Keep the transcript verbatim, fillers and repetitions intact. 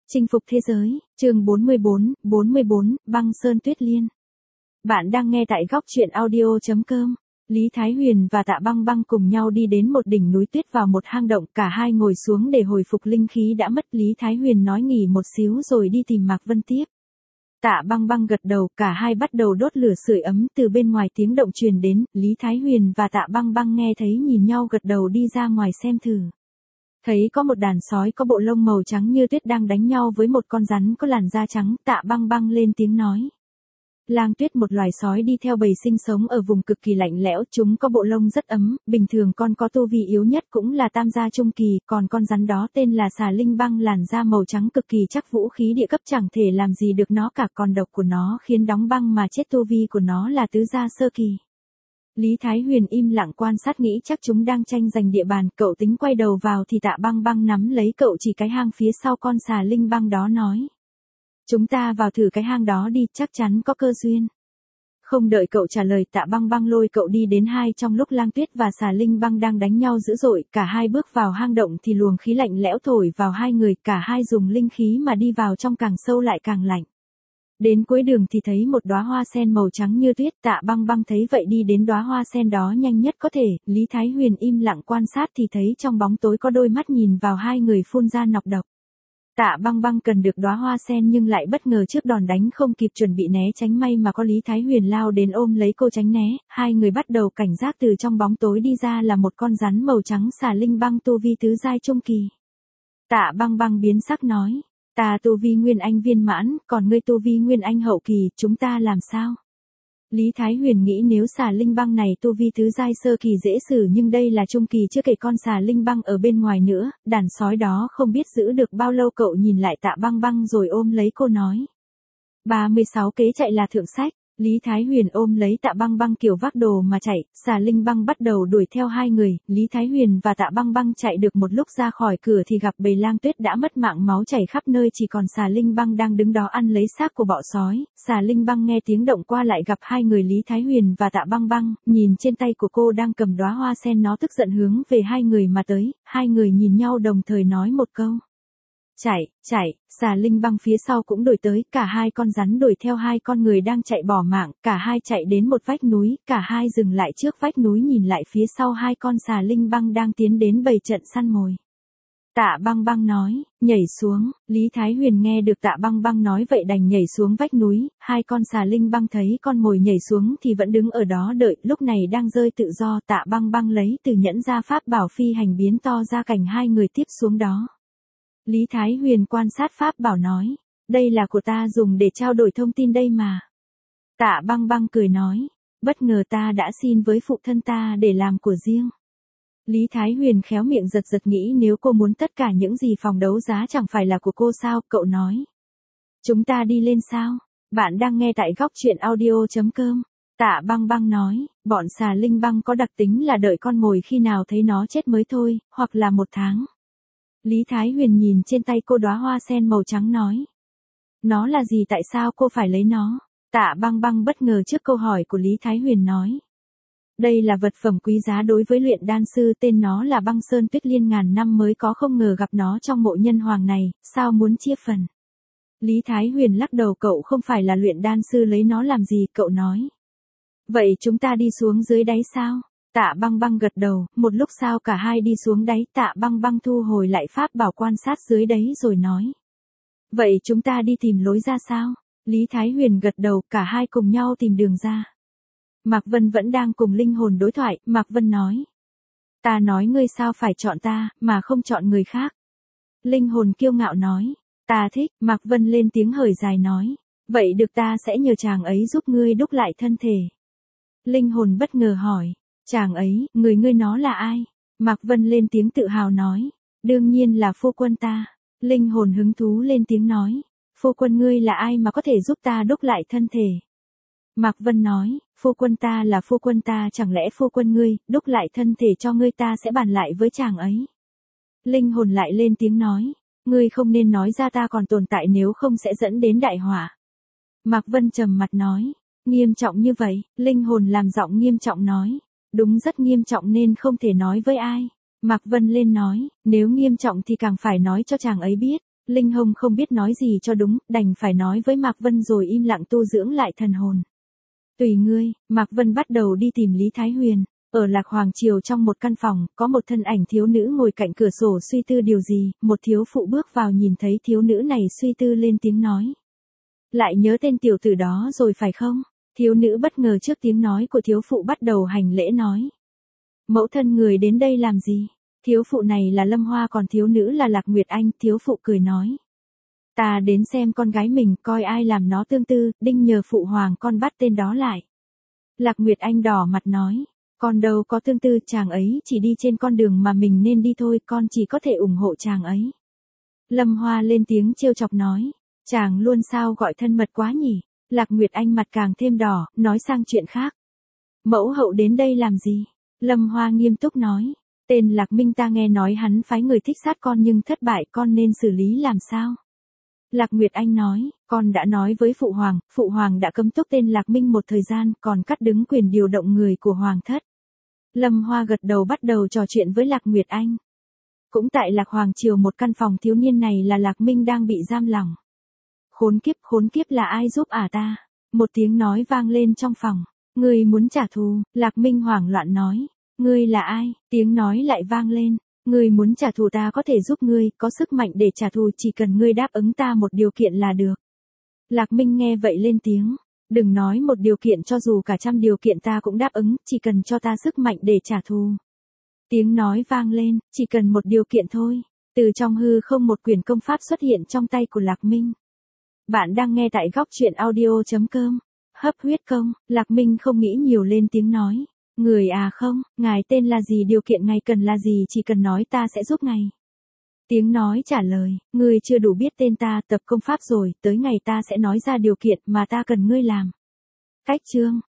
Chinh phục thế giới, chương bốn mươi bốn, bốn mươi bốn, băng sơn tuyết liên. Bạn đang nghe tại góc truyện audio chấm com. Lý Thái Huyền và Tạ Băng Băng cùng nhau đi đến một đỉnh núi tuyết vào một hang động, cả hai ngồi xuống để hồi phục linh khí đã mất. Lý Thái Huyền nói nghỉ một xíu rồi đi tìm Mạc Vân tiếp. Tạ Băng Băng gật đầu, cả hai bắt đầu đốt lửa sưởi ấm. Từ bên ngoài tiếng động truyền đến, Lý Thái Huyền và Tạ Băng Băng nghe thấy nhìn nhau gật đầu đi ra ngoài xem thử. Thấy có một đàn sói có bộ lông màu trắng như tuyết đang đánh nhau với một con rắn có làn da trắng. Tạ Băng Băng lên tiếng nói. Lang tuyết, một loài sói đi theo bầy sinh sống ở vùng cực kỳ lạnh lẽo, chúng có bộ lông rất ấm, bình thường con có tu vi yếu nhất cũng là tam gia trung kỳ, còn con rắn đó tên là xà linh băng, làn da màu trắng cực kỳ chắc, vũ khí địa cấp chẳng thể làm gì được nó cả, còn độc của nó khiến đóng băng mà chết, tu vi của nó là tứ gia sơ kỳ. Lý Thái Huyền im lặng quan sát, nghĩ chắc chúng đang tranh giành địa bàn, cậu tính quay đầu vào thì Tạ Băng Băng nắm lấy cậu chỉ cái hang phía sau con xà linh băng đó nói. Chúng ta vào thử cái hang đó đi, chắc chắn có cơ duyên. Không đợi cậu trả lời, Tạ Băng Băng lôi cậu đi đến hai trong lúc Lang Tuyết và xà linh băng đang đánh nhau dữ dội, cả hai bước vào hang động thì luồng khí lạnh lẽo thổi vào hai người, cả hai dùng linh khí mà đi vào trong, càng sâu lại càng lạnh. Đến cuối đường thì thấy một đóa hoa sen màu trắng như tuyết, Tạ Băng Băng thấy vậy đi đến đóa hoa sen đó nhanh nhất có thể. Lý Thái Huyền im lặng quan sát thì thấy trong bóng tối có đôi mắt nhìn vào hai người phun ra nọc độc. Tạ Băng Băng cần được đóa hoa sen nhưng lại bất ngờ trước đòn đánh không kịp chuẩn bị né tránh, may mà có Lý Thái Huyền lao đến ôm lấy cô tránh né. Hai người bắt đầu cảnh giác, từ trong bóng tối đi ra là một con rắn màu trắng, xà linh băng tu vi tứ giai trung kỳ. Tạ Băng Băng biến sắc nói. Ta tu vi nguyên anh viên mãn, còn ngươi tu vi nguyên anh hậu kỳ, chúng ta làm sao? Lý Thái Huyền nghĩ nếu xà linh băng này tu vi tứ giai sơ kỳ dễ xử, nhưng đây là trung kỳ, chưa kể con xà linh băng ở bên ngoài nữa, đàn sói đó không biết giữ được bao lâu. Cậu nhìn lại Tạ Băng Băng rồi ôm lấy cô nói. ba mươi sáu kế chạy là thượng sách. Lý Thái Huyền ôm lấy Tạ Băng Băng kiểu vác đồ mà chạy, xà linh băng bắt đầu đuổi theo hai người. Lý Thái Huyền và Tạ Băng Băng chạy được một lúc ra khỏi cửa thì gặp bầy lang tuyết đã mất mạng, máu chảy khắp nơi, chỉ còn xà linh băng đang đứng đó ăn lấy xác của bọ sói. Xà linh băng nghe tiếng động qua lại gặp hai người Lý Thái Huyền và Tạ Băng Băng, nhìn trên tay của cô đang cầm đóa hoa sen, nó tức giận hướng về hai người mà tới. Hai người nhìn nhau đồng thời nói một câu. Chạy, chạy, xà linh băng phía sau cũng đuổi tới, cả hai con rắn đuổi theo hai con người đang chạy bỏ mạng, cả hai chạy đến một vách núi, cả hai dừng lại trước vách núi nhìn lại phía sau hai con xà linh băng đang tiến đến bầy trận săn mồi. Tạ Băng Băng nói, nhảy xuống. Lý Thái Huyền nghe được Tạ Băng Băng nói vậy đành nhảy xuống vách núi. Hai con xà linh băng thấy con mồi nhảy xuống thì vẫn đứng ở đó đợi, lúc này đang rơi tự do. Tạ Băng Băng lấy từ nhẫn ra pháp bảo phi hành biến to ra cảnh hai người tiếp xuống đó. Lý Thái Huyền quan sát pháp bảo nói, đây là của ta dùng để trao đổi thông tin đây mà. Tạ Băng Băng cười nói, bất ngờ ta đã xin với phụ thân ta để làm của riêng. Lý Thái Huyền khéo miệng giật giật, nghĩ nếu cô muốn tất cả những gì phòng đấu giá chẳng phải là của cô sao? Cậu nói, chúng ta đi lên sao? Bạn đang nghe tại góc truyện audio chấm com. Tạ Băng Băng nói, bọn xà linh băng có đặc tính là đợi con mồi khi nào thấy nó chết mới thôi, hoặc là một tháng. Lý Thái Huyền nhìn trên tay cô đóa hoa sen màu trắng nói. Nó là gì, tại sao cô phải lấy nó? Tạ Băng Băng bất ngờ trước câu hỏi của Lý Thái Huyền nói. Đây là vật phẩm quý giá đối với luyện đan sư, tên nó là băng sơn tuyết liên, ngàn năm mới có, không ngờ gặp nó trong mộ nhân hoàng này, sao muốn chia phần? Lý Thái Huyền lắc đầu, cậu không phải là luyện đan sư, lấy nó làm gì? Cậu nói. Vậy chúng ta đi xuống dưới đáy sao? Tạ Băng Băng gật đầu, một lúc sau cả hai đi xuống đáy. Tạ Băng Băng thu hồi lại pháp bảo quan sát dưới đáy rồi nói. Vậy chúng ta đi tìm lối ra sao? Lý Thái Huyền gật đầu, cả hai cùng nhau tìm đường ra. Mạc Vân vẫn đang cùng linh hồn đối thoại, Mạc Vân nói. Ta nói ngươi sao phải chọn ta, mà không chọn người khác. Linh hồn kiêu ngạo nói. Ta thích. Mạc Vân lên tiếng hởi dài nói. Vậy được, ta sẽ nhờ chàng ấy giúp ngươi đúc lại thân thể. Linh hồn bất ngờ hỏi. Chàng ấy, người ngươi nó là ai? Mạc Vân lên tiếng tự hào nói. Đương nhiên là phu quân ta. Linh hồn hứng thú lên tiếng nói. Phu quân ngươi là ai mà có thể giúp ta đúc lại thân thể? Mạc Vân nói, phu quân ta là phu quân ta, chẳng lẽ phu quân ngươi, đúc lại thân thể cho ngươi, ta sẽ bàn lại với chàng ấy. Linh hồn lại lên tiếng nói, ngươi không nên nói ra ta còn tồn tại, nếu không sẽ dẫn đến đại họa. Mạc Vân trầm mặt nói, nghiêm trọng như vậy? Linh hồn làm giọng nghiêm trọng nói, đúng, rất nghiêm trọng nên không thể nói với ai. Mạc Vân lên nói, nếu nghiêm trọng thì càng phải nói cho chàng ấy biết. Linh Hồng không biết nói gì cho đúng, đành phải nói với Mạc Vân rồi im lặng tu dưỡng lại thần hồn. Tùy ngươi, Mạc Vân bắt đầu đi tìm Lý Thái Huyền. Ở Lạc Hoàng Triều trong một căn phòng, có một thân ảnh thiếu nữ ngồi cạnh cửa sổ suy tư điều gì, một thiếu phụ bước vào nhìn thấy thiếu nữ này suy tư lên tiếng nói. Lại nhớ tên tiểu tử đó rồi phải không? Thiếu nữ bất ngờ trước tiếng nói của thiếu phụ bắt đầu hành lễ nói. Mẫu thân người đến đây làm gì? Thiếu phụ này là Lâm Hoa còn thiếu nữ là Lạc Nguyệt Anh, thiếu phụ cười nói. Ta đến xem con gái mình, coi ai làm nó tương tư, đinh nhờ phụ hoàng con bắt tên đó lại. Lạc Nguyệt Anh đỏ mặt nói. Con đâu có tương tư, chàng ấy chỉ đi trên con đường mà mình nên đi thôi, con chỉ có thể ủng hộ chàng ấy. Lâm Hoa lên tiếng trêu chọc nói. Chàng luôn sao gọi thân mật quá nhỉ? Lạc Nguyệt Anh mặt càng thêm đỏ, nói sang chuyện khác. Mẫu hậu đến đây làm gì? Lâm Hoa nghiêm túc nói. Tên Lạc Minh ta nghe nói hắn phái người thích sát con nhưng thất bại, con nên xử lý làm sao? Lạc Nguyệt Anh nói, con đã nói với Phụ Hoàng, Phụ Hoàng đã cấm túc tên Lạc Minh một thời gian, còn cắt đứng quyền điều động người của Hoàng thất. Lâm Hoa gật đầu bắt đầu trò chuyện với Lạc Nguyệt Anh. Cũng tại Lạc Hoàng Triều một căn phòng thiếu niên này là Lạc Minh đang bị giam lỏng. Khốn kiếp, khốn kiếp là ai giúp ả ta? Một tiếng nói vang lên trong phòng. Ngươi muốn trả thù, Lạc Minh hoảng loạn nói. Ngươi là ai? Tiếng nói lại vang lên. Ngươi muốn trả thù ta có thể giúp ngươi, có sức mạnh để trả thù chỉ cần ngươi đáp ứng ta một điều kiện là được. Lạc Minh nghe vậy lên tiếng. Đừng nói một điều kiện, cho dù cả trăm điều kiện ta cũng đáp ứng, chỉ cần cho ta sức mạnh để trả thù. Tiếng nói vang lên, chỉ cần một điều kiện thôi. Từ trong hư không một quyển công pháp xuất hiện trong tay của Lạc Minh. Bạn đang nghe tại góc truyện audio chấm com. Hấp huyết công, Lạc Minh không nghĩ nhiều lên tiếng nói. Người à không, ngài tên là gì, điều kiện ngài cần là gì, chỉ cần nói ta sẽ giúp ngài. Tiếng nói trả lời, ngươi chưa đủ biết tên ta, tập công pháp rồi, tới ngày ta sẽ nói ra điều kiện mà ta cần ngươi làm. Cách chương,